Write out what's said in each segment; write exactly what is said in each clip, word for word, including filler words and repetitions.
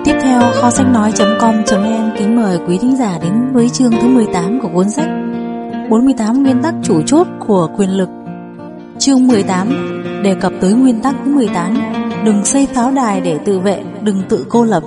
Tiếp theo, kho sách nói chấm com chấm vn kính mời quý thính giả đến với chương thứ mười tám của cuốn sách bốn mươi tám nguyên tắc chủ chốt của quyền lực. Chương mười tám đề cập tới nguyên tắc thứ mười tám: đừng xây pháo đài để tự vệ, đừng tự cô lập.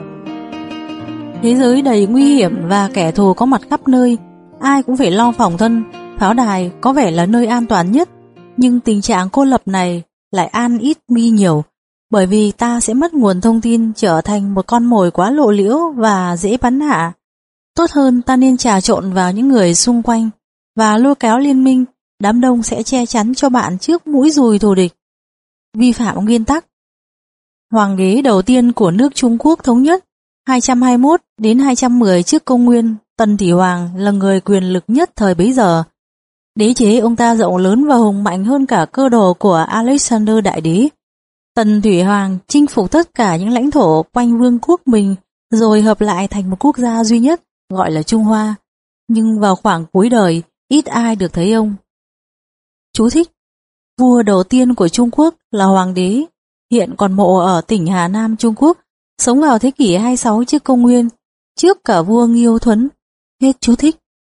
Thế giới đầy nguy hiểm và kẻ thù có mặt khắp nơi, ai cũng phải lo phòng thân. Pháo đài có vẻ là nơi an toàn nhất, nhưng tình trạng cô lập này lại an ít mi nhiều, bởi vì ta sẽ mất nguồn thông tin, trở thành một con mồi quá lộ liễu và dễ bắn hạ. Tốt hơn ta nên trà trộn vào những người xung quanh và lôi kéo liên minh, đám đông sẽ che chắn cho bạn trước mũi dùi thù địch. Vi phạm nguyên tắc. Hoàng đế đầu tiên của nước Trung Quốc thống nhất hai trăm hai mươi mốt đến hai trăm mười trước công nguyên, Tần Thủy Hoàng là người quyền lực nhất thời bấy giờ. Đế chế ông ta rộng lớn và hùng mạnh hơn cả cơ đồ của Alexander Đại Đế. Tần Thủy Hoàng chinh phục tất cả những lãnh thổ quanh vương quốc mình, rồi hợp lại thành một quốc gia duy nhất, gọi là Trung Hoa. Nhưng vào khoảng cuối đời, ít ai được thấy ông. Chú thích: vua đầu tiên của Trung Quốc là Hoàng đế, hiện còn mộ ở tỉnh Hà Nam, Trung Quốc, sống vào thế kỷ hai mươi sáu trước công nguyên, trước cả vua Nghiêu Thuấn. Hết chú thích.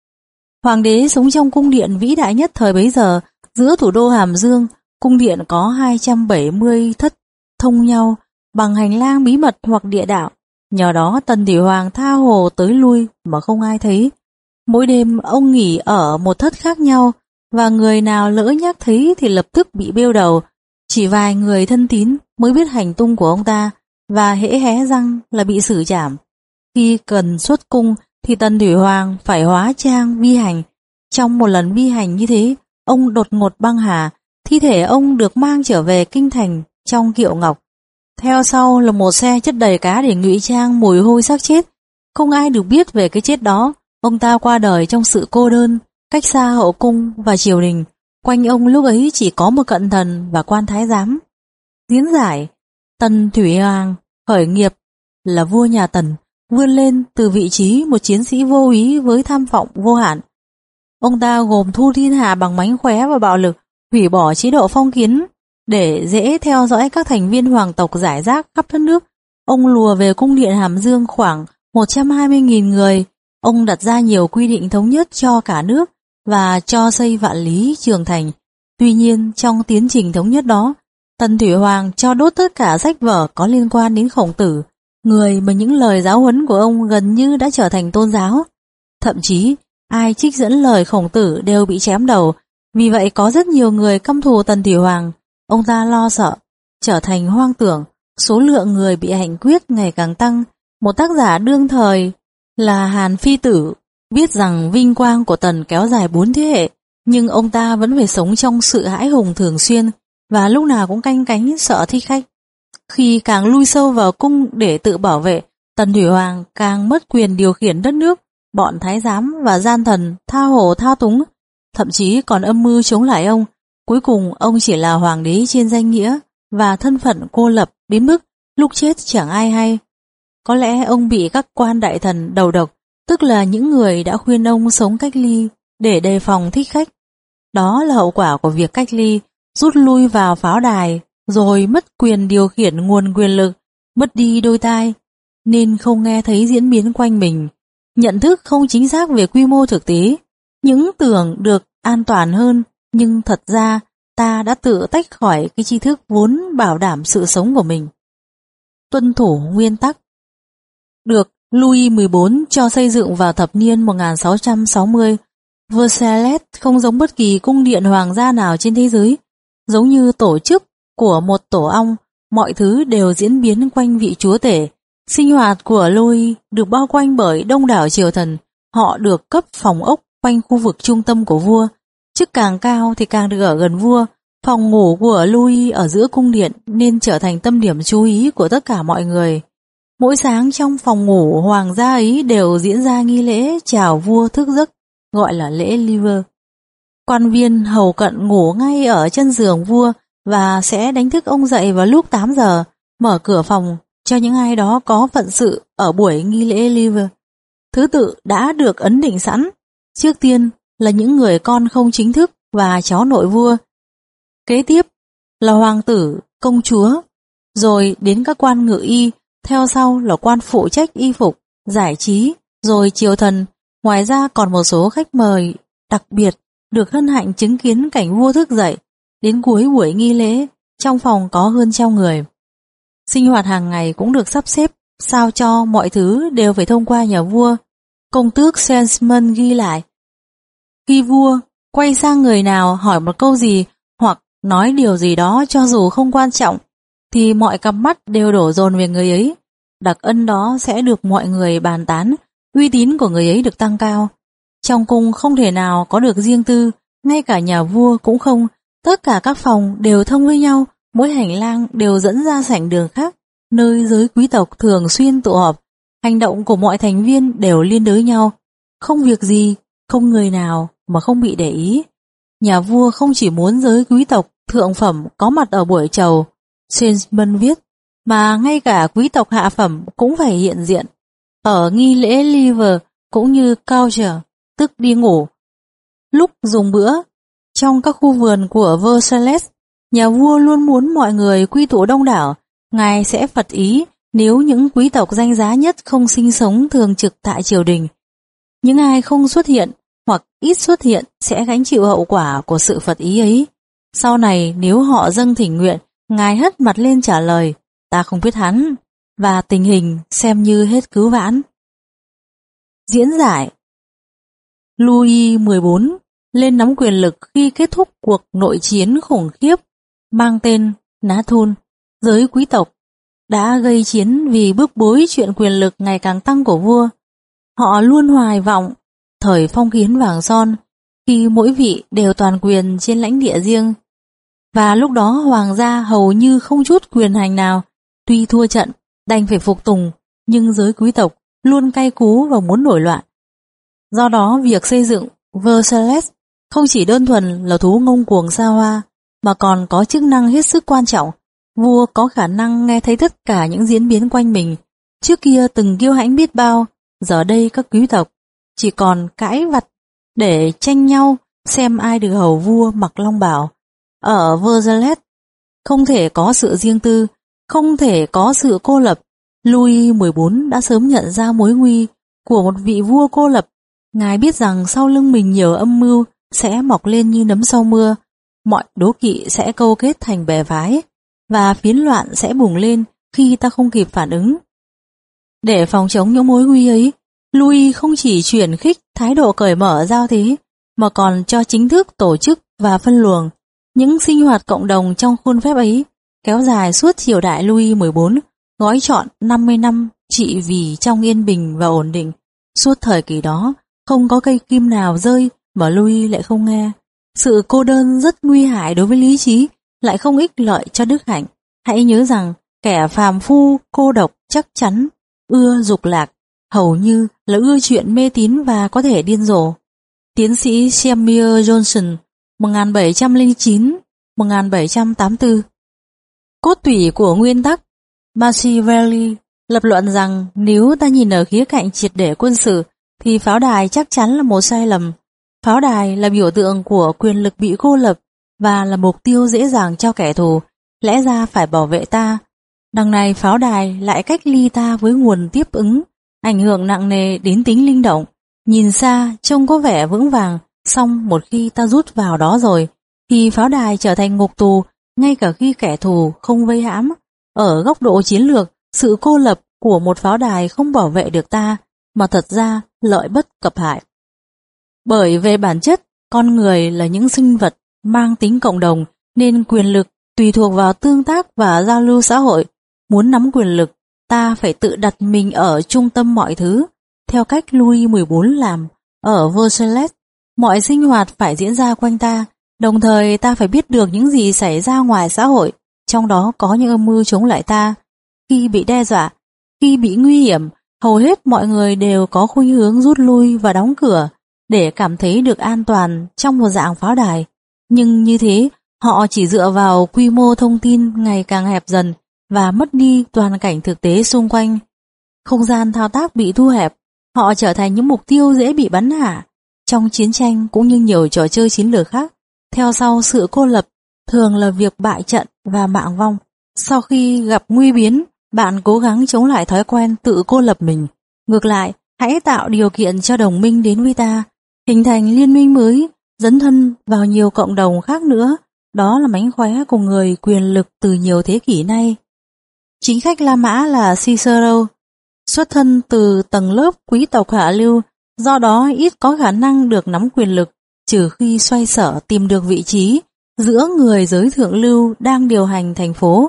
Hoàng đế sống trong cung điện vĩ đại nhất thời bấy giờ, giữa thủ đô Hàm Dương. Cung điện có hai trăm bảy mươi thất thông nhau bằng hành lang bí mật hoặc địa đạo. Nhờ đó Tần Thủy Hoàng tha hồ tới lui mà không ai thấy. Mỗi đêm ông nghỉ ở một thất khác nhau, và người nào lỡ nhắc thấy thì lập tức bị bêu đầu. Chỉ vài người thân tín mới biết hành tung của ông ta, và hễ hé răng là bị xử trảm. Khi cần xuất cung thì Tần Thủy Hoàng phải hóa trang vi hành. Trong một lần vi hành như thế, ông đột ngột băng hà. Thi thể ông được mang trở về kinh thành trong kiệu ngọc. Theo sau là một xe chất đầy cá để ngụy trang mùi hôi xác chết. Không ai được biết về cái chết đó. Ông ta qua đời trong sự cô đơn, cách xa hậu cung và triều đình. Quanh ông lúc ấy chỉ có một cận thần và quan thái giám. Diễn giải: Tần Thủy Hoàng khởi nghiệp là vua nhà Tần, vươn lên từ vị trí một chiến sĩ vô úy với tham vọng vô hạn. Ông ta gồm thu thiên hạ bằng mánh khóe và bạo lực, hủy bỏ chế độ phong kiến để dễ theo dõi các thành viên hoàng tộc rải rác khắp đất nước. Ông lùa về cung điện Hàm Dương khoảng một trăm hai mươi nghìn người. Ông đặt ra nhiều quy định thống nhất cho cả nước và cho xây vạn lý trường thành. Tuy nhiên, trong tiến trình thống nhất đó, Tần Thủy Hoàng cho đốt tất cả sách vở có liên quan đến Khổng Tử, người mà những lời giáo huấn của ông gần như đã trở thành tôn giáo. Thậm chí, ai trích dẫn lời Khổng Tử đều bị chém đầu. Vì vậy có rất nhiều người căm thù Tần Thủy Hoàng. Ông ta lo sợ trở thành hoang tưởng, số lượng người bị hành quyết ngày càng tăng. Một tác giả đương thời là Hàn Phi Tử biết rằng vinh quang của Tần kéo dài bốn thế hệ, nhưng ông ta vẫn phải sống trong sự hãi hùng thường xuyên và lúc nào cũng canh cánh sợ thích khách. Khi càng lui sâu vào cung để tự bảo vệ, Tần Thủy Hoàng càng mất quyền điều khiển đất nước. Bọn thái giám và gian thần tha hồ thao túng, thậm chí còn âm mưu chống lại ông. Cuối cùng ông chỉ là hoàng đế trên danh nghĩa và thân phận cô lập đến mức lúc chết chẳng ai hay. Có lẽ ông bị các quan đại thần đầu độc, tức là những người đã khuyên ông sống cách ly để đề phòng thích khách. Đó là hậu quả của việc cách ly, rút lui vào pháo đài, rồi mất quyền điều khiển nguồn quyền lực, mất đi đôi tai, nên không nghe thấy diễn biến quanh mình. Nhận thức không chính xác về quy mô thực tế, những tưởng được an toàn hơn, nhưng thật ra ta đã tự tách khỏi cái tri thức vốn bảo đảm sự sống của mình. Tuân thủ nguyên tắc được Louis mười bốn cho xây dựng vào thập niên một nghìn sáu trăm sáu mươi. Versailles không giống bất kỳ cung điện hoàng gia nào trên thế giới. Giống như tổ chức của một tổ ong, mọi thứ đều diễn biến quanh vị chúa tể. Sinh hoạt của Louis được bao quanh bởi đông đảo triều thần. Họ được cấp phòng ốc quanh khu vực trung tâm của vua. Chức càng cao thì càng được ở gần vua. Phòng ngủ của Louis ở giữa cung điện nên trở thành tâm điểm chú ý của tất cả mọi người. Mỗi sáng trong phòng ngủ hoàng gia ấy đều diễn ra nghi lễ chào vua thức giấc, gọi là lễ Liver. Quan viên hầu cận ngủ ngay ở chân giường vua và sẽ đánh thức ông dậy vào lúc tám giờ, mở cửa phòng cho những ai đó có phận sự ở buổi nghi lễ Liver. Thứ tự đã được ấn định sẵn. Trước tiên là những người con không chính thức và cháu nội vua. Kế tiếp là hoàng tử, công chúa, rồi đến các quan ngự y, theo sau là quan phụ trách y phục, giải trí, rồi triều thần. Ngoài ra còn một số khách mời đặc biệt được hân hạnh chứng kiến cảnh vua thức dậy. Đến cuối buổi nghi lễ, trong phòng có hơn trăm người. Sinh hoạt hàng ngày cũng được sắp xếp sao cho mọi thứ đều phải thông qua nhà vua. Công tước Sensman ghi lại: khi vua quay sang người nào hỏi một câu gì hoặc nói điều gì đó cho dù không quan trọng, thì mọi cặp mắt đều đổ dồn về người ấy. Đặc ân đó sẽ được mọi người bàn tán, uy tín của người ấy được tăng cao. Trong cung không thể nào có được riêng tư, ngay cả nhà vua cũng không. Tất cả các phòng đều thông với nhau, mỗi hành lang đều dẫn ra sảnh đường khác, nơi giới quý tộc thường xuyên tụ họp. Hành động của mọi thành viên đều liên đới nhau, không việc gì, không người nào mà không bị để ý. Nhà vua không chỉ muốn giới quý tộc thượng phẩm có mặt ở buổi chầu, Sensman viết, mà ngay cả quý tộc hạ phẩm cũng phải hiện diện. Ở nghi lễ Liver cũng như Coucher, tức đi ngủ, lúc dùng bữa, trong các khu vườn của Versailles, nhà vua luôn muốn mọi người quy tụ đông đảo. Ngài sẽ phật ý nếu những quý tộc danh giá nhất không sinh sống thường trực tại triều đình. Những ai không xuất hiện hoặc ít xuất hiện sẽ gánh chịu hậu quả của sự phật ý ấy. Sau này nếu họ dâng thỉnh nguyện, Ngài hất mặt lên trả lời: ta không biết hắn, và tình hình xem như hết cứu vãn. Diễn giải: Louis mười bốn lên nắm quyền lực khi kết thúc cuộc nội chiến khủng khiếp mang tên Nathun. Giới quý tộc đã gây chiến vì bức bối chuyện quyền lực ngày càng tăng của vua. Họ luôn hoài vọng thời phong kiến vàng son, khi mỗi vị đều toàn quyền trên lãnh địa riêng. Và lúc đó hoàng gia hầu như không chút quyền hành nào, tuy thua trận, đành phải phục tùng, nhưng giới quý tộc luôn cay cú và muốn nổi loạn. Do đó việc xây dựng Versailles không chỉ đơn thuần là thú ngông cuồng xa hoa, mà còn có chức năng hết sức quan trọng. Vua có khả năng nghe thấy tất cả những diễn biến quanh mình. Trước kia từng kiêu hãnh biết bao, giờ đây các quý tộc chỉ còn cãi vặt để tranh nhau xem ai được hầu vua mặc long bào. Ở Versailles không thể có sự riêng tư, không thể có sự cô lập. Louis mười bốn đã sớm nhận ra mối nguy của một vị vua cô lập. Ngài biết rằng sau lưng mình nhiều âm mưu sẽ mọc lên như nấm sau mưa, mọi đố kỵ sẽ câu kết thành bè phái, và phiến loạn sẽ bùng lên khi ta không kịp phản ứng. Để phòng chống những mối nguy ấy, Louis không chỉ chuyển khích thái độ cởi mở giao thế, mà còn cho chính thức tổ chức và phân luồng. Những sinh hoạt cộng đồng trong khuôn phép ấy kéo dài suốt triều đại Louis mười bốn, gói trọn năm mươi năm trị vì trong yên bình và ổn định. Suốt thời kỳ đó, không có cây kim nào rơi mà Louis lại không nghe. Sự cô đơn rất nguy hại đối với lý trí, lại không ích lợi cho đức hạnh. Hãy nhớ rằng kẻ phàm phu cô độc chắc chắn ưa dục lạc, hầu như là ưa chuyện mê tín và có thể điên rồ. Tiến sĩ Samuel Johnson một nghìn bảy trăm lẻ chín đến một nghìn bảy trăm tám mươi tư. Cốt tủy của nguyên tắc Machiavelli lập luận rằng nếu ta nhìn ở khía cạnh triệt để quân sự thì pháo đài chắc chắn là một sai lầm. Pháo đài là biểu tượng của quyền lực bị cô lập và là mục tiêu dễ dàng cho kẻ thù, lẽ ra phải bảo vệ ta. Đằng này pháo đài lại cách ly ta với nguồn tiếp ứng, ảnh hưởng nặng nề đến tính linh động. Nhìn xa trông có vẻ vững vàng, song một khi ta rút vào đó rồi thì pháo đài trở thành ngục tù, ngay cả khi kẻ thù không vây hãm. Ở góc độ chiến lược, sự cô lập của một pháo đài không bảo vệ được ta, mà thật ra lợi bất cập hại. Bởi về bản chất, con người là những sinh vật mang tính cộng đồng, nên quyền lực tùy thuộc vào tương tác và giao lưu xã hội. Muốn nắm quyền lực, ta phải tự đặt mình ở trung tâm mọi thứ, theo cách Louis mười bốn làm. Ở Versailles, mọi sinh hoạt phải diễn ra quanh ta, đồng thời ta phải biết được những gì xảy ra ngoài xã hội, trong đó có những âm mưu chống lại ta. Khi bị đe dọa, khi bị nguy hiểm, hầu hết mọi người đều có khuynh hướng rút lui và đóng cửa để cảm thấy được an toàn trong một dạng pháo đài. Nhưng như thế, họ chỉ dựa vào quy mô thông tin ngày càng hẹp dần và mất đi toàn cảnh thực tế xung quanh. Không gian thao tác bị thu hẹp, họ trở thành những mục tiêu dễ bị bắn hạ. Trong chiến tranh cũng như nhiều trò chơi chiến lược khác, theo sau sự cô lập thường là việc bại trận và mạng vong. Sau khi gặp nguy biến, bạn cố gắng chống lại thói quen tự cô lập mình. Ngược lại, hãy tạo điều kiện cho đồng minh đến với ta, hình thành liên minh mới, dấn thân vào nhiều cộng đồng khác nữa. Đó là mánh khóe của người quyền lực từ nhiều thế kỷ nay. Chính khách La Mã là Cicero, xuất thân từ tầng lớp quý tộc hạ lưu, do đó ít có khả năng được nắm quyền lực, trừ khi xoay sở tìm được vị trí giữa người giới thượng lưu đang điều hành thành phố.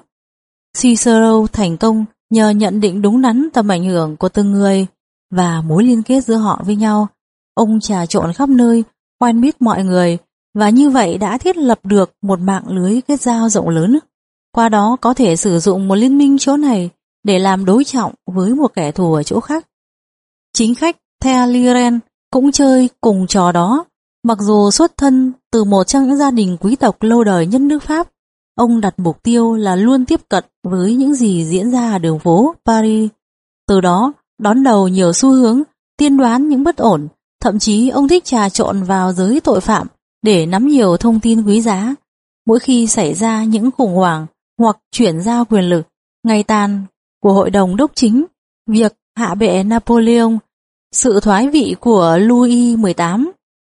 Cicero thành công nhờ nhận định đúng đắn tầm ảnh hưởng của từng người và mối liên kết giữa họ với nhau. Ông trà trộn khắp nơi, quen biết mọi người, và như vậy đã thiết lập được một mạng lưới kết giao rộng lớn. Qua đó có thể sử dụng một liên minh chỗ này để làm đối trọng với một kẻ thù ở chỗ khác. Chính khách Talleyrand cũng chơi cùng trò đó. Mặc dù xuất thân từ một trong những gia đình quý tộc lâu đời nhất nước Pháp, ông đặt mục tiêu là luôn tiếp cận với những gì diễn ra ở đường phố Paris. Từ đó đón đầu nhiều xu hướng, tiên đoán những bất ổn. Thậm chí ông thích trà trộn vào giới tội phạm để nắm nhiều thông tin quý giá. Mỗi khi xảy ra những khủng hoảng hoặc chuyển giao quyền lực, ngày tàn của hội đồng đốc chính, việc hạ bệ Napoleon, sự thoái vị của Louis mười tám,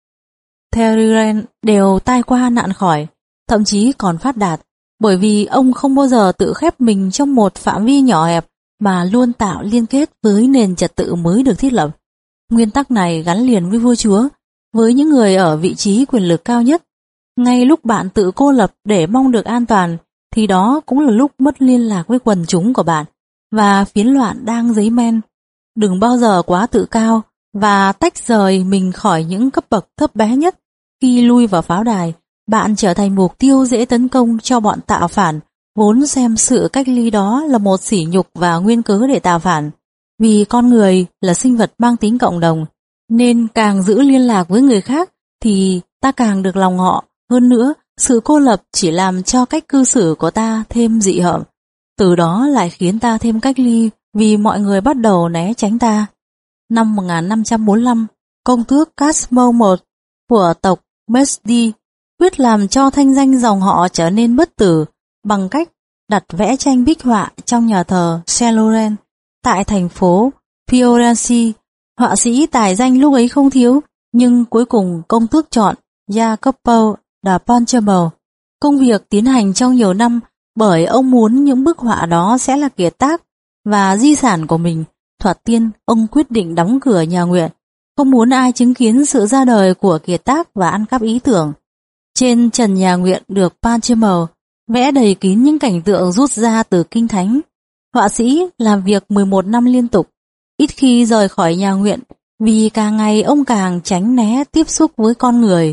Talleyrand đều tai qua nạn khỏi, thậm chí còn phát đạt, bởi vì ông không bao giờ tự khép mình trong một phạm vi nhỏ hẹp mà luôn tạo liên kết với nền trật tự mới được thiết lập. Nguyên tắc này gắn liền với vua chúa, với những người ở vị trí quyền lực cao nhất. Ngay lúc bạn tự cô lập để mong được an toàn, thì đó cũng là lúc mất liên lạc với quần chúng của bạn, và phiến loạn đang dấy men. Đừng bao giờ quá tự cao và tách rời mình khỏi những cấp bậc thấp bé nhất. Khi lui vào pháo đài, bạn trở thành mục tiêu dễ tấn công cho bọn tạo phản, vốn xem sự cách ly đó là một sỉ nhục và nguyên cớ để tạo phản. Vì con người là sinh vật mang tính cộng đồng, nên càng giữ liên lạc với người khác thì ta càng được lòng họ. Hơn nữa, sự cô lập chỉ làm cho cách cư xử của ta thêm dị hợm, từ đó lại khiến ta thêm cách ly vì mọi người bắt đầu né tránh ta. Năm một nghìn năm trăm bốn mươi lăm, công tước Casmo một của tộc Mesdi quyết làm cho thanh danh dòng họ trở nên bất tử bằng cách đặt vẽ tranh bích họa trong nhà thờ Saint Laurent tại thành phố Firenze. Họa sĩ tài danh lúc ấy không thiếu, nhưng cuối cùng công tước chọn Jacopo da Pontormo. Công việc tiến hành trong nhiều năm bởi ông muốn những bức họa đó sẽ là kiệt tác và di sản của mình. Thoạt tiên, ông quyết định đóng cửa nhà nguyện, không muốn ai chứng kiến sự ra đời của kiệt tác và ăn cắp ý tưởng. Trên trần nhà nguyện được Pontormo vẽ đầy kín những cảnh tượng rút ra từ kinh thánh. Họa sĩ làm việc mười một năm liên tục, ít khi rời khỏi nhà nguyện vì càng ngày ông càng tránh né tiếp xúc với con người.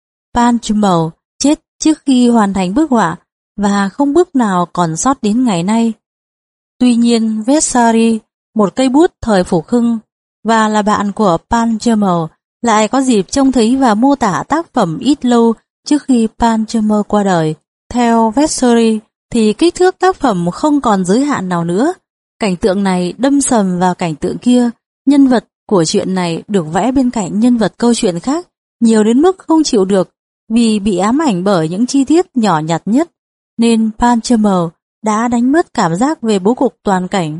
Pontormo chết trước khi hoàn thành bức họa và không bức nào còn sót đến ngày nay. Tuy nhiên, Vasari, một cây bút thời phục hưng và là bạn của Pontormo, lại có dịp trông thấy và mô tả tác phẩm ít lâu trước khi Pontormo qua đời. Theo Vasari thì kích thước tác phẩm không còn giới hạn nào nữa. Cảnh tượng này đâm sầm vào cảnh tượng kia. Nhân vật của chuyện này được vẽ bên cạnh nhân vật câu chuyện khác, nhiều đến mức không chịu được vì bị ám ảnh bởi những chi tiết nhỏ nhặt nhất, nên Pontormo đã đánh mất cảm giác về bố cục toàn cảnh.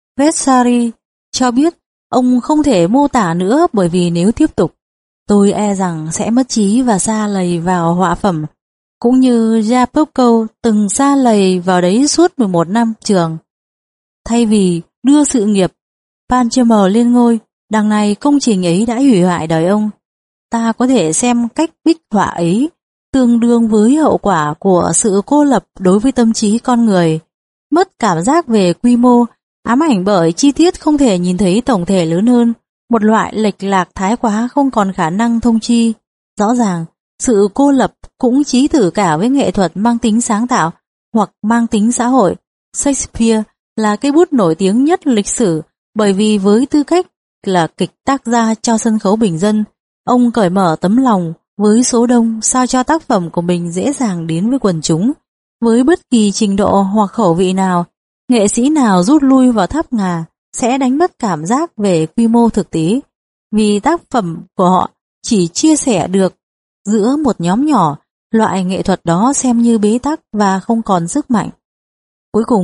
Vasari cho biết ông không thể mô tả nữa bởi vì nếu tiếp tục, tôi e rằng sẽ mất trí và sa lầy vào họa phẩm, cũng như Jacopo từng sa lầy vào đấy suốt mười một năm trường. Thay vì đưa sự nghiệp Pontormo lên ngôi, đằng này công trình ấy đã hủy hoại đời ông. Ta có thể xem cách bích họa ấy tương đương với hậu quả của sự cô lập đối với tâm trí con người, mất cảm giác về quy mô, ám ảnh bởi chi tiết không thể nhìn thấy tổng thể lớn hơn, một loại lệch lạc thái quá không còn khả năng thông chi. Rõ ràng, sự cô lập cũng chí thử cả với nghệ thuật mang tính sáng tạo hoặc mang tính xã hội. Shakespeare là cây bút nổi tiếng nhất lịch sử bởi vì với tư cách là kịch tác gia cho sân khấu bình dân, ông cởi mở tấm lòng với số đông sao cho tác phẩm của mình dễ dàng đến với quần chúng. Với bất kỳ trình độ hoặc khẩu vị nào, nghệ sĩ nào rút lui vào tháp ngà sẽ đánh mất cảm giác về quy mô thực tế, vì tác phẩm của họ chỉ chia sẻ được giữa một nhóm nhỏ, loại nghệ thuật đó xem như bế tắc và không còn sức mạnh. Cuối cùng,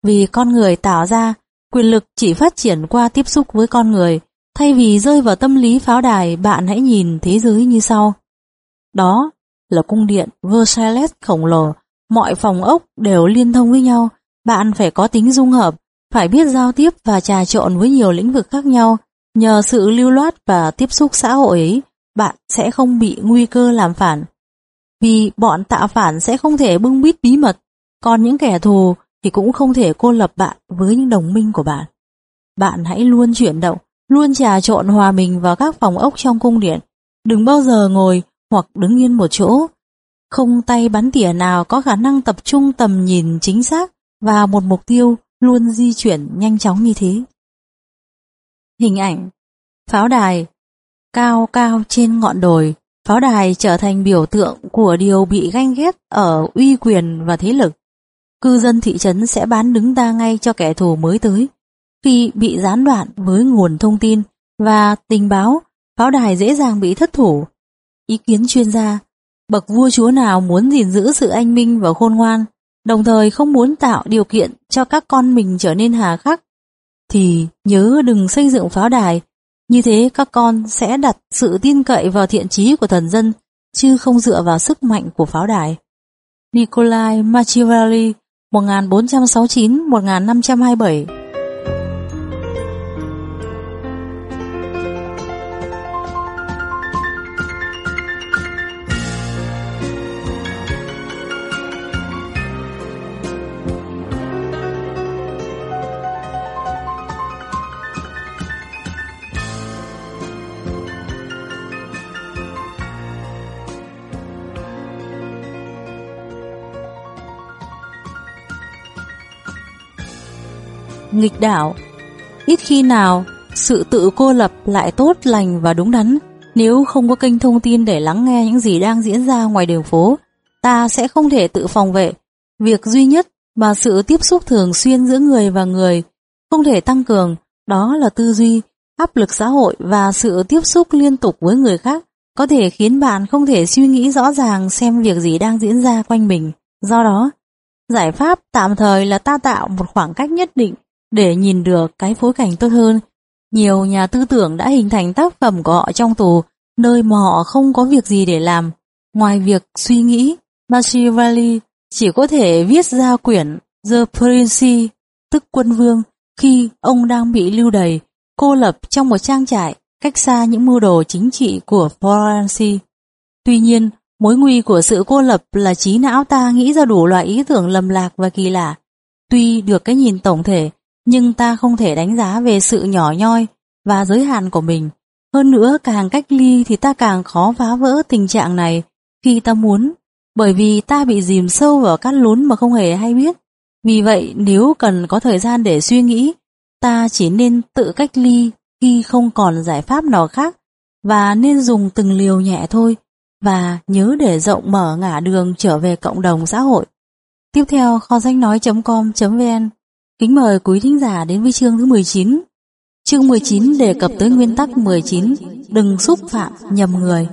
Vì con người tạo ra, quyền lực chỉ phát triển qua tiếp xúc với con người. Thay vì rơi vào tâm lý pháo đài, bạn hãy nhìn thế giới như sau. Đó là cung điện Versailles khổng lồ, mọi phòng ốc đều liên thông với nhau. Bạn phải có tính dung hợp, phải biết giao tiếp và trà trộn với nhiều lĩnh vực khác nhau. Nhờ sự lưu loát và tiếp xúc xã hội ấy, bạn sẽ không bị nguy cơ làm phản. Vì bọn tạo phản sẽ không thể bưng bít bí mật, còn những kẻ thù thì cũng không thể cô lập bạn với những đồng minh của bạn. Bạn hãy luôn chuyển động, luôn trà trộn hòa mình vào các phòng ốc trong cung điện. Đừng bao giờ ngồi hoặc đứng yên một chỗ. Không tay bắn tỉa nào có khả năng tập trung tầm nhìn chính xác vào một mục tiêu luôn di chuyển nhanh chóng như thế. Hình ảnh pháo đài cao cao trên ngọn đồi. Pháo đài trở thành biểu tượng của điều bị ganh ghét ở uy quyền và thế lực. Cư dân thị trấn sẽ bán đứng ta ngay cho kẻ thù mới tới. Khi bị gián đoạn với nguồn thông tin và tình báo, pháo đài dễ dàng bị thất thủ. Ý kiến chuyên gia, bậc vua chúa nào muốn gìn giữ sự anh minh và khôn ngoan, đồng thời không muốn tạo điều kiện cho các con mình trở nên hà khắc, thì nhớ đừng xây dựng pháo đài. Như thế các con sẽ đặt sự tin cậy vào thiện chí của thần dân, chứ không dựa vào sức mạnh của pháo đài. Nikolai Machiavelli, một nghìn bốn trăm sáu mươi chín đến một nghìn năm trăm hai mươi bảy. Nghịch đảo. Ít khi nào sự tự cô lập lại tốt lành và đúng đắn. Nếu không có kênh thông tin để lắng nghe những gì đang diễn ra ngoài đường phố, ta sẽ không thể tự phòng vệ. Việc duy nhất mà sự tiếp xúc thường xuyên giữa người và người không thể tăng cường, đó là tư duy, áp lực xã hội và sự tiếp xúc liên tục với người khác có thể khiến bạn không thể suy nghĩ rõ ràng xem việc gì đang diễn ra quanh mình. Do đó, giải pháp tạm thời là ta tạo một khoảng cách nhất định để nhìn được cái phối cảnh tốt hơn. Nhiều nhà tư tưởng đã hình thành tác phẩm của họ trong tù, nơi mà họ không có việc gì để làm. Ngoài việc suy nghĩ, Machiavelli chỉ có thể viết ra quyển The Prince, tức Quân Vương, khi ông đang bị lưu đày, cô lập trong một trang trại cách xa những mưu đồ chính trị của Florence. Tuy nhiên, mối nguy của sự cô lập là trí não ta nghĩ ra đủ loại ý tưởng lầm lạc và kỳ lạ. Tuy được cái nhìn tổng thể, nhưng ta không thể đánh giá về sự nhỏ nhoi và giới hạn của mình. Hơn nữa, càng cách ly thì ta càng khó phá vỡ tình trạng này khi ta muốn, bởi vì ta bị dìm sâu vào các lún mà không hề hay biết. Vì vậy, nếu cần có thời gian để suy nghĩ, ta chỉ nên tự cách ly khi không còn giải pháp nào khác, và nên dùng từng liều nhẹ thôi, và nhớ để rộng mở ngả đường trở về cộng đồng xã hội. Tiếp theo, kho sách nói chấm com chấm vn kính mời quý thính giả đến với chương thứ mười chín. Chương mười chín đề cập tới nguyên tắc mười chín, đừng xúc phạm nhầm người.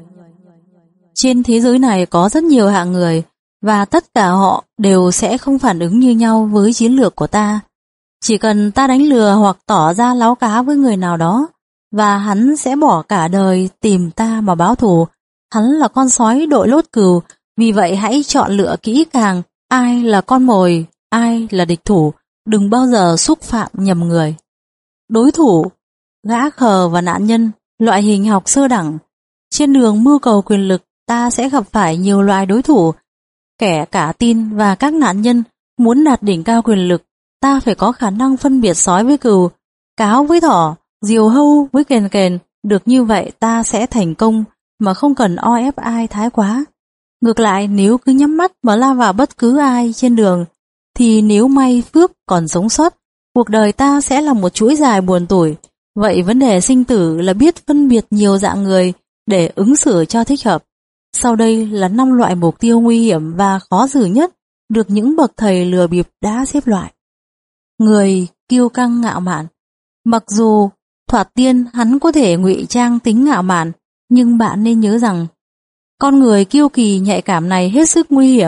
Trên thế giới này có rất nhiều hạng người, và tất cả họ đều sẽ không phản ứng như nhau với chiến lược của ta. Chỉ cần ta đánh lừa hoặc tỏ ra láo cá với người nào đó, và hắn sẽ bỏ cả đời tìm ta mà báo thù. Hắn là con sói đội lốt cừu, vì vậy hãy chọn lựa kỹ càng ai là con mồi, ai là địch thủ, đừng bao giờ xúc phạm nhầm người. Đối thủ, gã khờ và nạn nhân, loại hình học sơ đẳng. Trên đường mưu cầu quyền lực, ta sẽ gặp phải nhiều loại đối thủ, kẻ cả tin và các nạn nhân. Muốn đạt đỉnh cao quyền lực, ta phải có khả năng phân biệt sói với cừu, cáo với thỏ, diều hâu với kền kền. Được như vậy ta sẽ thành công mà không cần o ép ai thái quá. Ngược lại, nếu cứ nhắm mắt mà lao vào bất cứ ai trên đường, thì nếu may phước còn sống sót, cuộc đời ta sẽ là một chuỗi dài buồn tủi. Vậy vấn đề sinh tử là biết phân biệt nhiều dạng người để ứng xử cho thích hợp. Sau đây là năm loại mục tiêu nguy hiểm và khó xử nhất được những bậc thầy lừa bịp đã xếp loại. Người kiêu căng ngạo mạn. Mặc dù thoạt tiên hắn có thể ngụy trang tính ngạo mạn, nhưng bạn nên nhớ rằng con người kiêu kỳ nhạy cảm này hết sức nguy hiểm.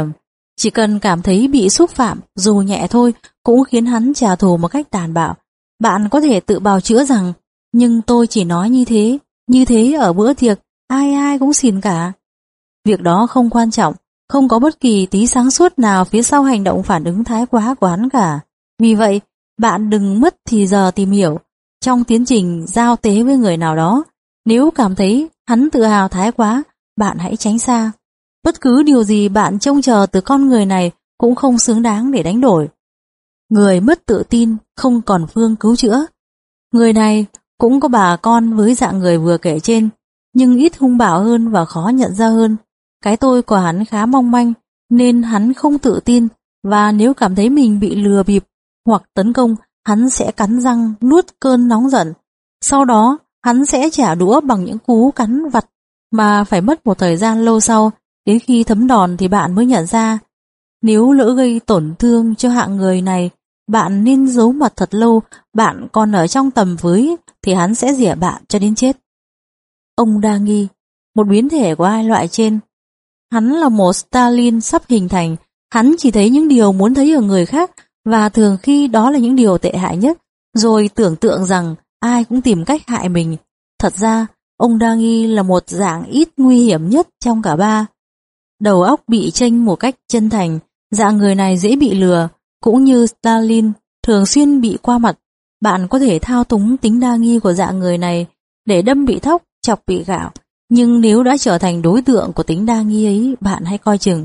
Chỉ cần cảm thấy bị xúc phạm dù nhẹ thôi cũng khiến hắn trả thù một cách tàn bạo. Bạn có thể tự bào chữa rằng, nhưng tôi chỉ nói như thế, như thế ở bữa tiệc, ai ai cũng xỉn cả. Việc đó không quan trọng, không có bất kỳ tí sáng suốt nào phía sau hành động phản ứng thái quá của hắn cả. Vì vậy, bạn đừng mất thì giờ tìm hiểu. Trong tiến trình giao tế với người nào đó, nếu cảm thấy hắn tự hào thái quá, bạn hãy tránh xa. Bất cứ điều gì bạn trông chờ từ con người này cũng không xứng đáng để đánh đổi. Người mất tự tin không còn phương cứu chữa. Người này cũng có bà con với dạng người vừa kể trên, nhưng ít hung bạo hơn và khó nhận ra hơn. Cái tôi của hắn khá mong manh, nên hắn không tự tin, và nếu cảm thấy mình bị lừa bịp hoặc tấn công, hắn sẽ cắn răng nuốt cơn nóng giận. Sau đó, hắn sẽ trả đũa bằng những cú cắn vặt mà phải mất một thời gian lâu sau, đến khi thấm đòn thì bạn mới nhận ra. Nếu lỡ gây tổn thương cho hạng người này, bạn nên giấu mặt thật lâu. Bạn còn ở trong tầm với thì hắn sẽ rỉa bạn cho đến chết. Ông đa nghi, một biến thể của hai loại trên. Hắn là một Stalin sắp hình thành. Hắn chỉ thấy những điều muốn thấy ở người khác, và thường khi đó là những điều tệ hại nhất, rồi tưởng tượng rằng ai cũng tìm cách hại mình. Thật ra, ông đa nghi là một dạng ít nguy hiểm nhất trong cả ba. Đầu óc bị chênh một cách chân thành, dạng người này dễ bị lừa, cũng như Stalin thường xuyên bị qua mặt. Bạn có thể thao túng tính đa nghi của dạng người này để đâm bị thóc, chọc bị gạo, nhưng nếu đã trở thành đối tượng của tính đa nghi ấy, bạn hãy coi chừng.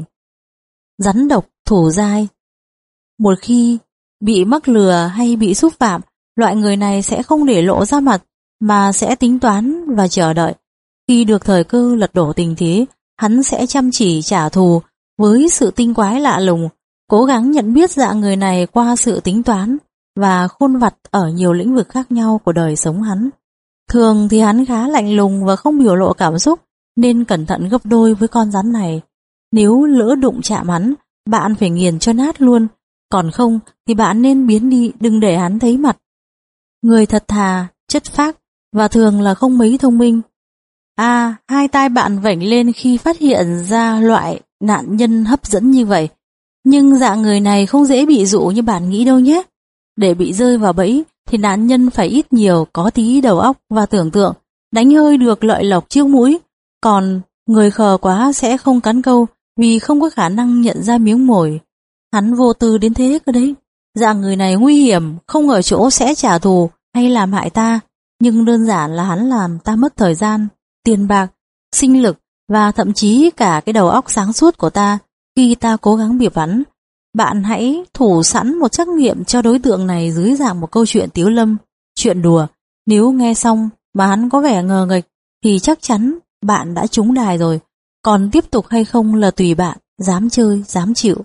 Rắn độc thủ dai. Một khi bị mắc lừa hay bị xúc phạm, loại người này sẽ không để lộ ra mặt, mà sẽ tính toán và chờ đợi. Khi được thời cơ lật đổ tình thế, hắn sẽ chăm chỉ trả thù với sự tinh quái lạ lùng, cố gắng nhận biết dạng người này qua sự tính toán và khôn vặt ở nhiều lĩnh vực khác nhau của đời sống hắn. Thường thì hắn khá lạnh lùng và không biểu lộ cảm xúc, nên cẩn thận gấp đôi với con rắn này. Nếu lỡ đụng chạm hắn, bạn phải nghiền cho nát luôn, còn không thì bạn nên biến đi, đừng để hắn thấy mặt. Người thật thà, chất phác và thường là không mấy thông minh. À, hai tai bạn vểnh lên khi phát hiện ra loại nạn nhân hấp dẫn như vậy. Nhưng dạng người này không dễ bị dụ như bạn nghĩ đâu nhé. Để bị rơi vào bẫy thì nạn nhân phải ít nhiều có tí đầu óc và tưởng tượng, đánh hơi được lợi lộc trước mũi. Còn người khờ quá sẽ không cắn câu vì không có khả năng nhận ra miếng mồi. Hắn vô tư đến thế cơ đấy. Dạng người này nguy hiểm không ở chỗ sẽ trả thù hay làm hại ta, nhưng đơn giản là hắn làm ta mất thời gian, tiền bạc, sinh lực và thậm chí cả cái đầu óc sáng suốt của ta khi ta cố gắng bịp hắn. Bạn hãy thủ sẵn một trắc nghiệm cho đối tượng này dưới dạng một câu chuyện tiếu lâm, chuyện đùa. Nếu nghe xong mà hắn có vẻ ngờ nghệch thì chắc chắn bạn đã trúng đài rồi. Còn tiếp tục hay không là tùy bạn, dám chơi, dám chịu.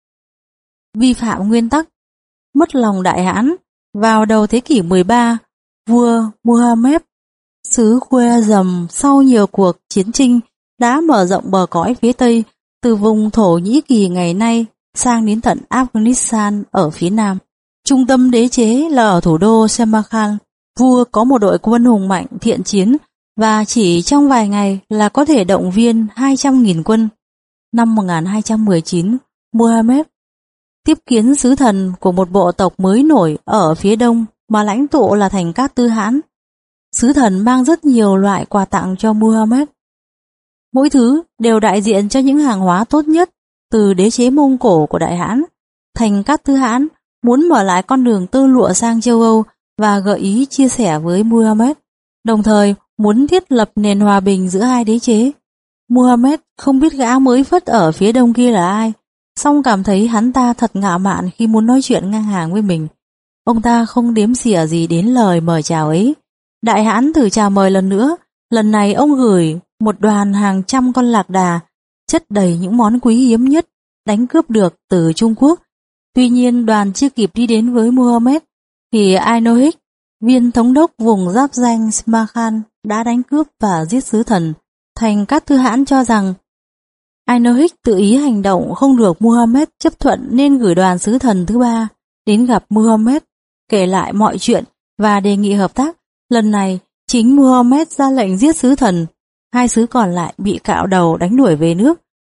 Vi phạm nguyên tắc. Mất lòng đại hãn. Vào đầu thế kỷ mười ba, vua Muhammad xứ Khwarezm sau nhiều cuộc chiến tranh đã mở rộng bờ cõi phía Tây từ vùng Thổ Nhĩ Kỳ ngày nay sang đến tận Afghanistan ở phía Nam. Trung tâm đế chế là ở thủ đô Samarkand. Vua có một đội quân hùng mạnh thiện chiến và chỉ trong vài ngày là có thể động viên hai trăm nghìn quân. Năm một nghìn hai trăm mười chín, Muhammad tiếp kiến sứ thần của một bộ tộc mới nổi ở phía đông mà lãnh tụ là thành Cát Tư Hãn. Sứ thần mang rất nhiều loại quà tặng cho Muhammad. Mỗi thứ đều đại diện cho những hàng hóa tốt nhất từ đế chế Mông Cổ của Đại Hãn. Thành Cát Tư Hãn muốn mở lại con đường tơ lụa sang châu Âu và gợi ý chia sẻ với Muhammad, đồng thời muốn thiết lập nền hòa bình giữa hai đế chế. Muhammad không biết gã mới phất ở phía đông kia là ai, song cảm thấy hắn ta thật ngạo mạn khi muốn nói chuyện ngang hàng với mình. Ông ta không đếm xỉa gì đến lời mời chào ấy. Đại Hãn thử chào mời lần nữa. Lần này ông gửi một đoàn hàng trăm con lạc đà chất đầy những món quý hiếm nhất đánh cướp được từ Trung Quốc. Tuy nhiên đoàn chưa kịp đi đến với Muhammad thì Ainohik, viên thống đốc vùng giáp danh Samarkand, đã đánh cướp và giết sứ thần. Thành Cát Tư Hãn cho rằng Ainohik tự ý hành động không được Muhammad chấp thuận, nên gửi đoàn sứ thần thứ ba đến gặp Muhammad, kể lại mọi chuyện và đề nghị hợp tác. Lần này chính Muhammad ra lệnh giết sứ thần, hai sứ còn lại bị cạo đầu đánh đuổi về nước.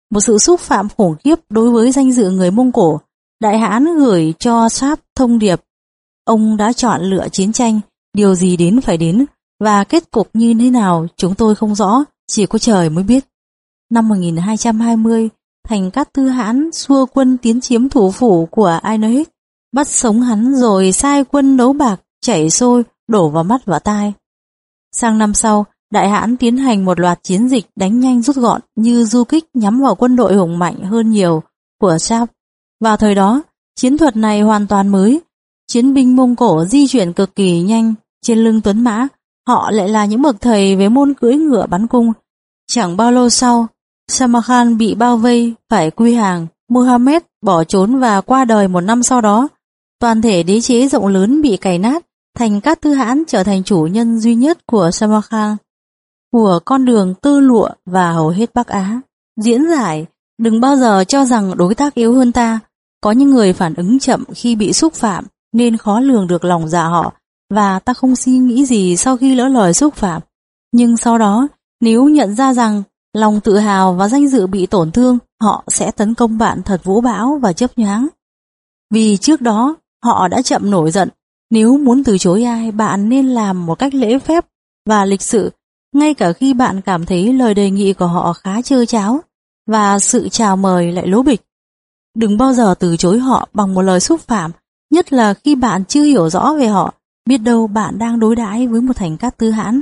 một sự xúc phạm khủng khiếp đối với danh dự người Mông Cổ. Đại hãn gửi cho Sáp thông điệp: ông đã chọn lựa chiến tranh, điều gì đến phải đến, và kết cục như thế nào chúng tôi không rõ, chỉ có trời mới biết. Năm một nghìn hai trăm hai mươi, Thành Cát Tư Hãn xua quân tiến chiếm thủ phủ của Ainohit, bắt sống hắn rồi sai quân đấu bạc chảy sôi đổ vào mắt và tai. Sang năm sau, Đại Hãn tiến hành một loạt chiến dịch đánh nhanh rút gọn như du kích nhắm vào quân đội hùng mạnh hơn nhiều của Sáp. Vào thời đó, chiến thuật này hoàn toàn mới. Chiến binh Mông Cổ di chuyển cực kỳ nhanh trên lưng tuấn mã, họ lại là những bậc thầy về môn cưỡi ngựa bắn cung. Chẳng bao lâu sau, Samarkand bị bao vây phải quy hàng, Muhammad bỏ trốn và qua đời một năm sau đó. Toàn thể đế chế rộng lớn bị cày nát, Thành Cát Tư Hãn trở thành chủ nhân duy nhất của Samarkand, của con đường tơ lụa và hầu hết Bắc Á. Diễn giải: đừng bao giờ cho rằng đối tác yếu hơn ta. Có những người phản ứng chậm khi bị xúc phạm nên khó lường được lòng dạ họ, và ta không suy nghĩ gì sau khi lỡ lời xúc phạm. Nhưng sau đó, nếu nhận ra rằng lòng tự hào và danh dự bị tổn thương, họ sẽ tấn công bạn thật vũ bão và chớp nhoáng. Vì trước đó, họ đã chậm nổi giận. Nếu muốn từ chối ai, bạn nên làm một cách lễ phép và lịch sự, ngay cả khi bạn cảm thấy lời đề nghị của họ khá trơ tráo và sự chào mời lại lố bịch. Đừng bao giờ từ chối họ bằng một lời xúc phạm, nhất là khi bạn chưa hiểu rõ về họ. Biết đâu bạn đang đối đãi với một Thành Cát Tư Hãn.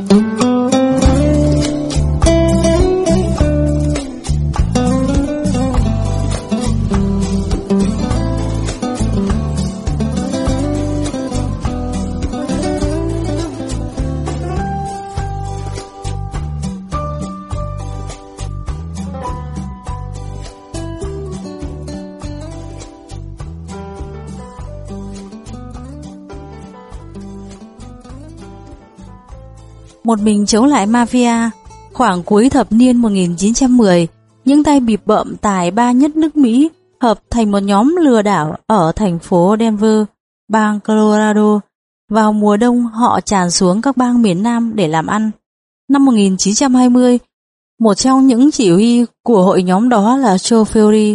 Một mình chống lại mafia. Khoảng cuối thập niên một nghìn chín trăm mười, những tay bịp bợm tài ba nhất nước Mỹ hợp thành một nhóm lừa đảo ở thành phố Denver, bang Colorado. Vào mùa đông, họ tràn xuống các bang miền Nam để làm ăn. Năm một nghìn chín trăm hai mươi, một trong những chỉ huy của hội nhóm đó là Joe Fury,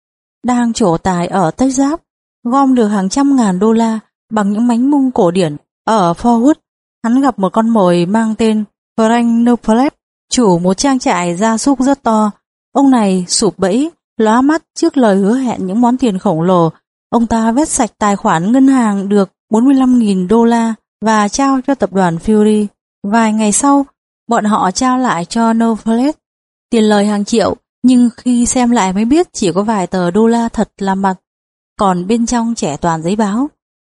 đang trổ tài ở Texas, gom được hàng trăm ngàn đô la bằng những bánh mông cổ điển ở Fort Worth. Hắn gặp một con mồi mang tên Frank Noplet, chủ một trang trại gia súc rất to. Ông này sụp bẫy, lóa mắt trước lời hứa hẹn những món tiền khổng lồ. Ông ta vét sạch tài khoản ngân hàng được bốn mươi lăm nghìn đô la và trao cho tập đoàn Fury. Vài ngày sau, bọn họ trao lại cho Noplet tiền lời hàng triệu, nhưng khi xem lại mới biết chỉ có vài tờ đô la thật làm mặt, còn bên trong trẻ toàn giấy báo.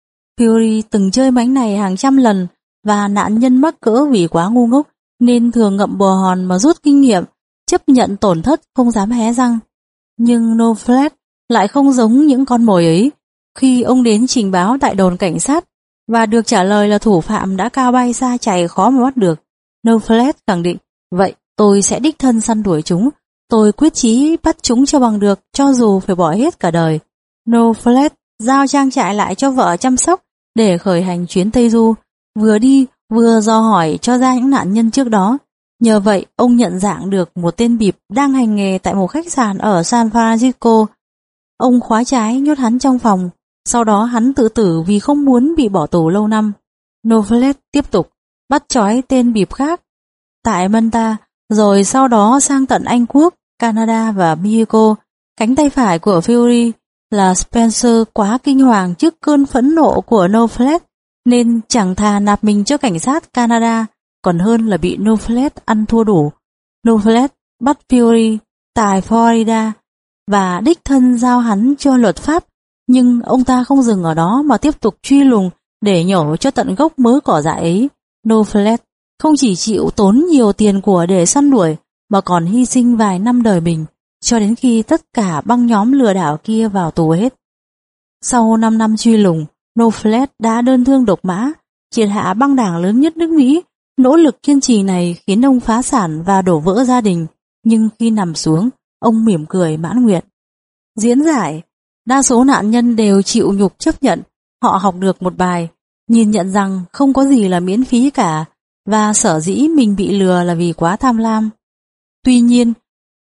Fury từng chơi bánh này hàng trăm lần, và nạn nhân mắc cỡ vì quá ngu ngốc nên thường ngậm bồ hòn mà rút kinh nghiệm, chấp nhận tổn thất không dám hé răng. Nhưng Noplet lại không giống những con mồi ấy. Khi ông đến trình báo tại đồn cảnh sát và được trả lời là thủ phạm đã cao bay xa chạy khó mà bắt được, Noplet khẳng định: vậy tôi sẽ đích thân săn đuổi chúng, tôi quyết chí bắt chúng cho bằng được, cho dù phải bỏ hết cả đời. Noplet giao trang trại lại cho vợ chăm sóc để khởi hành chuyến Tây Du, vừa đi vừa dò hỏi cho ra những nạn nhân trước đó. Nhờ vậy, ông nhận dạng được một tên bịp đang hành nghề tại một khách sạn ở San Francisco. Ông khóa trái nhốt hắn trong phòng, sau đó hắn tự tử vì không muốn bị bỏ tù lâu năm. Noplet tiếp tục bắt trói tên bịp khác tại Manta, rồi sau đó sang tận Anh Quốc, Canada và Mexico. Cánh tay phải của Fury là Spencer quá kinh hoàng trước cơn phẫn nộ của Noplet, nên chẳng thà nạp mình cho cảnh sát Canada còn hơn là bị Noplet ăn thua đủ. Noplet bắt Fury tại Florida và đích thân giao hắn cho luật pháp, nhưng ông ta không dừng ở đó mà tiếp tục truy lùng để nhổ cho tận gốc mớ cỏ dại ấy. Noplet không chỉ chịu tốn nhiều tiền của để săn đuổi mà còn hy sinh vài năm đời mình, cho đến khi tất cả băng nhóm lừa đảo kia vào tù hết. Sau năm năm truy lùng, Noplet đã đơn thương độc mã, triệt hạ băng đảng lớn nhất nước Mỹ. Nỗ lực kiên trì này khiến ông phá sản và đổ vỡ gia đình, nhưng khi nằm xuống, ông mỉm cười mãn nguyện. Diễn giải: đa số nạn nhân đều chịu nhục chấp nhận, họ học được một bài, nhìn nhận rằng không có gì là miễn phí cả, và sở dĩ mình bị lừa là vì quá tham lam. Tuy nhiên,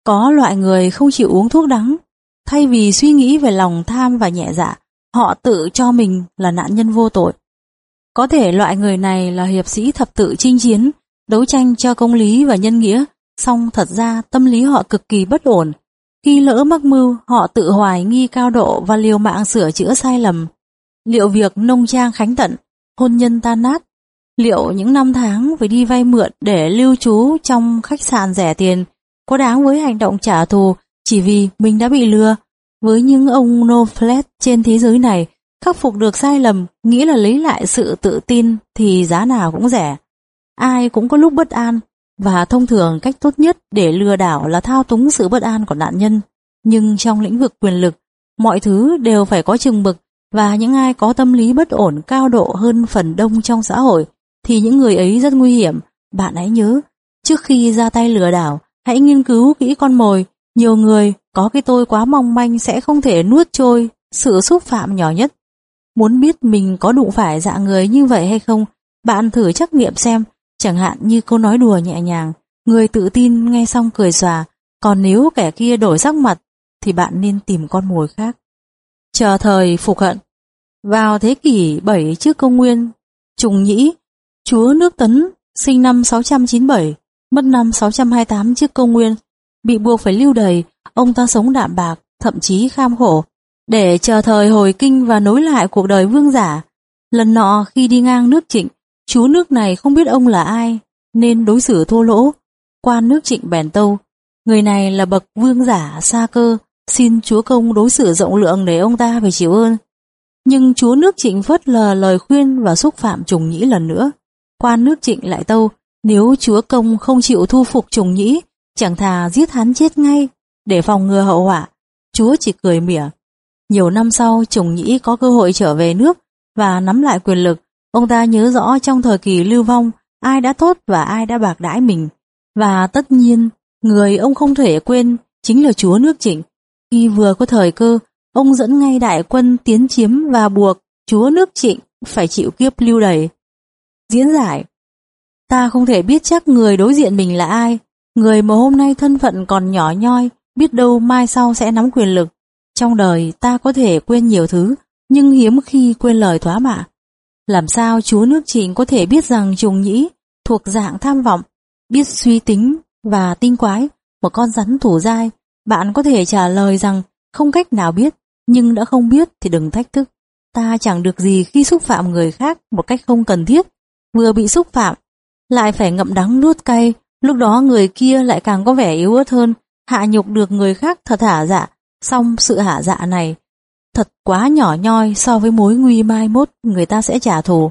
Có loại người không chịu uống thuốc đắng, thay vì suy nghĩ về lòng tham và nhẹ dạ, họ tự cho mình là nạn nhân vô tội. Có thể loại người này là hiệp sĩ thập tự chinh chiến, đấu tranh cho công lý và nhân nghĩa, song thật ra tâm lý họ cực kỳ bất ổn. Khi lỡ mắc mưu, họ tự hoài nghi cao độ và liều mạng sửa chữa sai lầm. Liệu việc nông trang khánh tận, hôn nhân tan nát, liệu những năm tháng phải đi vay mượn để lưu trú trong khách sạn rẻ tiền có đáng với hành động trả thù chỉ vì mình đã bị lừa? Với những ông Noflet trên thế giới này, khắc phục được sai lầm nghĩa là lấy lại sự tự tin thì giá nào cũng rẻ. Ai cũng có lúc bất an, và thông thường cách tốt nhất để lừa đảo là thao túng sự bất an của nạn nhân. Nhưng trong lĩnh vực quyền lực, mọi thứ đều phải có chừng mực, và những ai có tâm lý bất ổn cao độ hơn phần đông trong xã hội thì những người ấy rất nguy hiểm. Bạn hãy nhớ, trước khi ra tay lừa đảo, hãy nghiên cứu kỹ con mồi. Nhiều người có cái tôi quá mong manh sẽ không thể nuốt trôi sự xúc phạm nhỏ nhất. Muốn biết mình có đụng phải dạng người như vậy hay không, bạn thử trắc nghiệm xem. Chẳng hạn như câu nói đùa nhẹ nhàng, người tự tin nghe xong cười xòa, còn nếu kẻ kia đổi sắc mặt thì bạn nên tìm con mồi khác. Chờ thời phục hận. Vào thế kỷ bảy trước công nguyên, Trùng Nhĩ, chúa nước Tấn, sinh năm sáu trăm chín mươi bảy, mất năm sáu trăm hai mươi tám trước công nguyên, bị buộc phải lưu đày. Ông ta sống đạm bạc, thậm chí kham khổ, để chờ thời hồi kinh và nối lại cuộc đời vương giả. Lần nọ khi đi ngang nước Trịnh, chúa nước này không biết ông là ai nên đối xử thô lỗ. Quan nước Trịnh bèn tâu, người này là bậc vương giả xa cơ, xin chúa công đối xử rộng lượng để ông ta phải chịu ơn. Nhưng chúa nước Trịnh phớt lờ lời khuyên và xúc phạm Trùng Nhĩ lần nữa. Quan nước Trịnh lại tâu, nếu chúa công không chịu thu phục Trùng Nhĩ, chẳng thà giết hắn chết ngay để phòng ngừa hậu họa. Chúa chỉ cười mỉa. Nhiều năm sau, Trùng Nhĩ có cơ hội trở về nước và nắm lại quyền lực. Ông ta nhớ rõ trong thời kỳ lưu vong, ai đã tốt và ai đã bạc đãi mình. Và tất nhiên, người ông không thể quên chính là chúa nước Trịnh. Khi vừa có thời cơ, ông dẫn ngay đại quân tiến chiếm và buộc chúa nước Trịnh phải chịu kiếp lưu đày. Diễn giải. Ta không thể biết chắc người đối diện mình là ai. Người mà hôm nay thân phận còn nhỏ nhoi, biết đâu mai sau sẽ nắm quyền lực. Trong đời ta có thể quên nhiều thứ, nhưng hiếm khi quên lời thóa mạ. Làm sao chúa nước Trịnh có thể biết rằng Trùng Nhĩ thuộc dạng tham vọng, biết suy tính và tinh quái, một con rắn thủ dai? Bạn có thể trả lời rằng không cách nào biết, nhưng đã không biết thì đừng thách thức. Ta chẳng được gì khi xúc phạm người khác một cách không cần thiết. Vừa bị xúc phạm, lại phải ngậm đắng nuốt cay, lúc đó người kia lại càng có vẻ yếu ớt hơn, hạ nhục được người khác thật hả dạ. Song sự hả dạ này thật quá nhỏ nhoi so với mối nguy mai mốt người ta sẽ trả thù.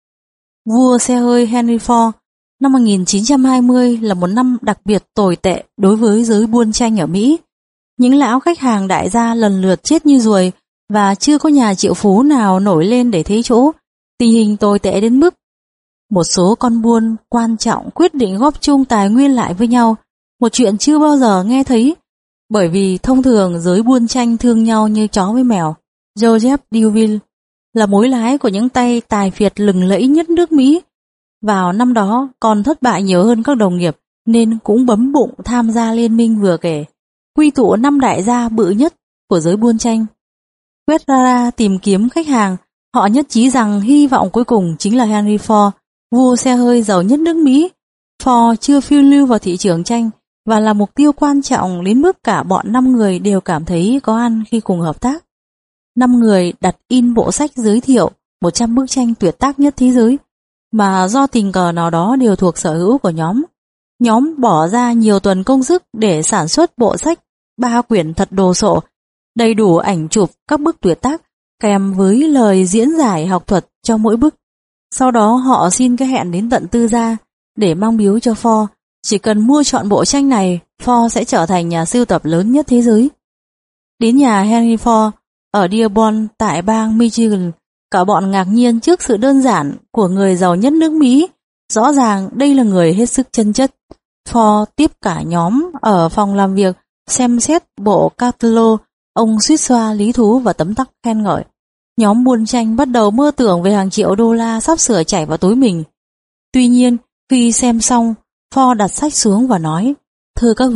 Vua xe hơi Henry Ford năm một nghìn chín trăm hai mươi là một năm đặc biệt tồi tệ đối với giới buôn tranh ở Mỹ. Những lão khách hàng đại gia lần lượt chết như ruồi và chưa có nhà triệu phú nào nổi lên để thế chỗ. Tình hình tồi tệ đến mức một số con buôn quan trọng quyết định góp chung tài nguyên lại với nhau, một chuyện chưa bao giờ nghe thấy, bởi vì thông thường giới buôn tranh thương nhau như chó với mèo. Joseph Duville là mối lái của những tay tài phiệt lừng lẫy nhất nước Mỹ. Vào năm đó còn thất bại nhiều hơn các đồng nghiệp nên cũng bấm bụng tham gia liên minh vừa kể, quy tụ năm đại gia bự nhất của giới buôn tranh. Quét radar tìm kiếm khách hàng, họ nhất trí rằng hy vọng cuối cùng chính là Henry Ford, vua xe hơi giàu nhất nước Mỹ. Ford chưa phiêu lưu vào thị trường tranh và là mục tiêu quan trọng đến mức cả bọn năm người đều cảm thấy có ăn khi cùng hợp tác. Năm người đặt in bộ sách giới thiệu một trăm bức tranh tuyệt tác nhất thế giới, mà do tình cờ nào đó đều thuộc sở hữu của nhóm. Nhóm bỏ ra nhiều tuần công sức để sản xuất bộ sách ba quyển thật đồ sộ, đầy đủ ảnh chụp các bức tuyệt tác, kèm với lời diễn giải học thuật cho mỗi bức. Sau đó họ xin cái hẹn đến tận tư gia để mang biếu cho Ford. Chỉ cần mua chọn bộ tranh này, Ford sẽ trở thành nhà sưu tập lớn nhất thế giới. Đến nhà Henry Ford ở Dearborn tại bang Michigan, cả bọn ngạc nhiên trước sự đơn giản của người giàu nhất nước Mỹ. Rõ ràng đây là người hết sức chân chất. Ford tiếp cả nhóm ở phòng làm việc, xem xét bộ catalog. Ông suýt xoa lý thú và tấm tắc khen ngợi. Nhóm buôn tranh bắt đầu mơ tưởng về hàng triệu đô la sắp sửa chảy vào túi mình. Tuy nhiên, khi xem xong, Ford đặt sách xuống và nói, thưa các vị,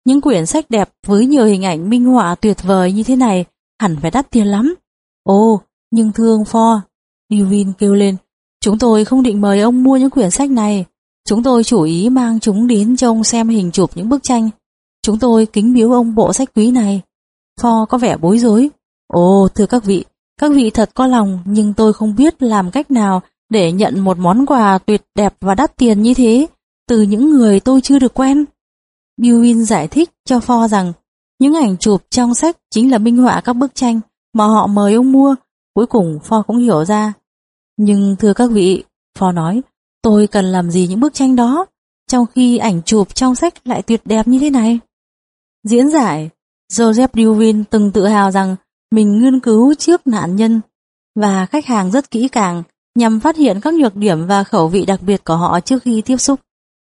Những quyển sách đẹp với nhiều hình ảnh minh họa tuyệt vời như thế này hẳn phải đắt tiền lắm. Ồ, nhưng thưa ông Ford, Dewey kêu lên, chúng tôi không định mời ông mua những quyển sách này. Chúng tôi chủ ý mang chúng đến cho ông xem hình chụp những bức tranh. Chúng tôi kính biếu ông bộ sách quý này. Ford có vẻ bối rối. Ồ, thưa các vị, các vị thật có lòng, nhưng tôi không biết làm cách nào để nhận một món quà tuyệt đẹp và đắt tiền như thế từ những người tôi chưa được quen. Dewey giải thích cho Ford rằng những ảnh chụp trong sách chính là minh họa các bức tranh mà họ mời ông mua. Cuối cùng Ford cũng hiểu ra. Nhưng thưa các vị, Ford nói, tôi cần làm gì những bức tranh đó, trong khi ảnh chụp trong sách lại tuyệt đẹp như thế này? Diễn giải, Joseph Dewey từng tự hào rằng mình nghiên cứu trước nạn nhân và khách hàng rất kỹ càng nhằm phát hiện các nhược điểm và khẩu vị đặc biệt của họ trước khi tiếp xúc.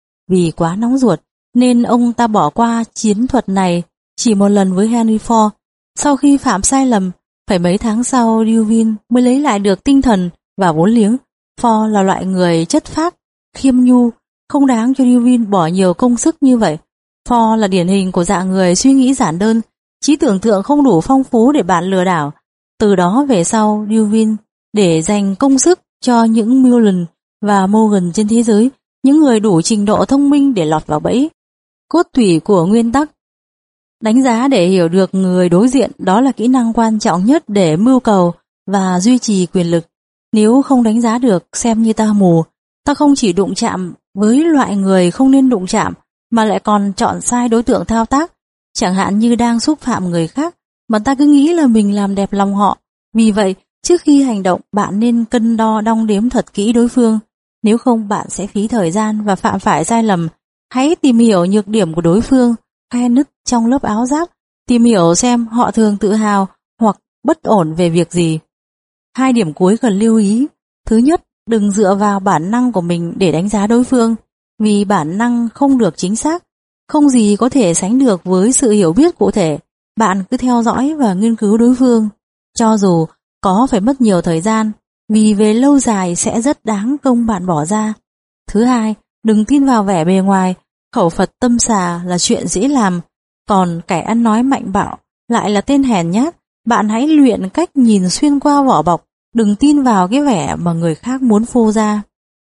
Vì quá nóng ruột nên ông ta bỏ qua chiến thuật này chỉ một lần với Henry Ford. Sau khi phạm sai lầm, phải mấy tháng sau Dewey mới lấy lại được tinh thần và vốn liếng. Ford là loại người chất phác, khiêm nhu, không đáng cho Dewey bỏ nhiều công sức như vậy. Ford là điển hình của dạng người suy nghĩ giản đơn, trí tưởng tượng không đủ phong phú để bạn lừa đảo. Từ đó về sau, Dewey để dành công sức cho những Mullen và Morgan trên thế giới, những người đủ trình độ thông minh để lọt vào bẫy. Cốt tủy của nguyên tắc đánh giá để hiểu được người đối diện, đó là kỹ năng quan trọng nhất để mưu cầu và duy trì quyền lực. Nếu không đánh giá được, xem như ta mù. Ta không chỉ đụng chạm với loại người không nên đụng chạm, mà lại còn chọn sai đối tượng thao tác. Chẳng hạn như đang xúc phạm người khác, mà ta cứ nghĩ là mình làm đẹp lòng họ. Vì vậy, trước khi hành động, bạn nên cân đo đong đếm thật kỹ đối phương. Nếu không, bạn sẽ phí thời gian và phạm phải sai lầm. Hãy tìm hiểu nhược điểm của đối phương, khe nứt trong lớp áo giáp, tìm hiểu xem họ thường tự hào hoặc bất ổn về việc gì. Hai điểm cuối cần lưu ý. Thứ nhất, đừng dựa vào bản năng của mình để đánh giá đối phương, vì bản năng không được chính xác. Không gì có thể sánh được với sự hiểu biết cụ thể. Bạn cứ theo dõi và nghiên cứu đối phương, cho dù có phải mất nhiều thời gian, vì về lâu dài sẽ rất đáng công bạn bỏ ra. Thứ hai, đừng tin vào vẻ bề ngoài. Khẩu Phật tâm xà là chuyện dễ làm, còn kẻ ăn nói mạnh bạo lại là tên hèn nhát. Bạn hãy luyện cách nhìn xuyên qua vỏ bọc, đừng tin vào cái vẻ mà người khác muốn phô ra.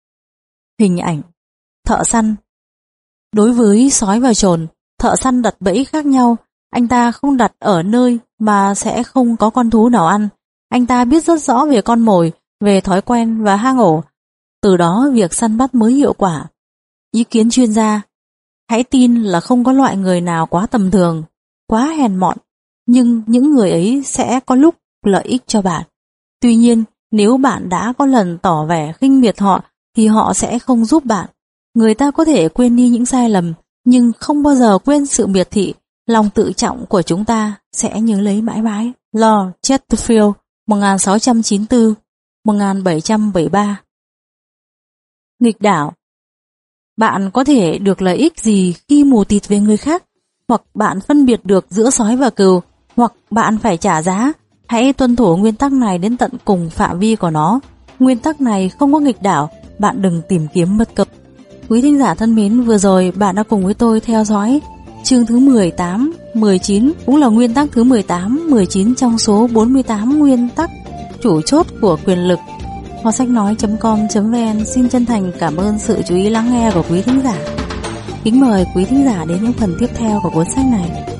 Hình ảnh thợ săn. Đối với sói và chồn, thợ săn đặt bẫy khác nhau. Anh ta không đặt ở nơi mà sẽ không có con thú nào ăn. Anh ta biết rất rõ về con mồi, về thói quen và hang ổ. Từ đó việc săn bắt mới hiệu quả. Ý kiến chuyên gia: hãy tin là không có loại người nào quá tầm thường, quá hèn mọn, nhưng những người ấy sẽ có lúc lợi ích cho bạn. Tuy nhiên, nếu bạn đã có lần tỏ vẻ khinh miệt họ thì họ sẽ không giúp bạn. Người ta có thể quên đi những sai lầm, nhưng không bao giờ quên sự miệt thị. Lòng tự trọng của chúng ta sẽ nhớ lấy mãi mãi. Lord Chesterfield, một nghìn sáu trăm chín mươi tư đến một nghìn bảy trăm bảy mươi ba. Nghịch đảo. Bạn có thể được lợi ích gì khi mù tịt về người khác? Hoặc bạn phân biệt được giữa sói và cừu, hoặc bạn phải trả giá. Hãy tuân thủ nguyên tắc này đến tận cùng phạm vi của nó. Nguyên tắc này không có nghịch đảo, bạn đừng tìm kiếm bất cập. Quý thính giả thân mến, vừa rồi bạn đã cùng với tôi theo dõi chương thứ mười tám, mười chín, cũng là nguyên tắc thứ mười tám, mười chín trong số bốn mươi tám nguyên tắc chủ chốt của quyền lực. Kho sách nói chấm com chấm vn xin chân thành cảm ơn sự chú ý lắng nghe của quý thính giả. Kính mời quý thính giả đến những phần tiếp theo của cuốn sách này.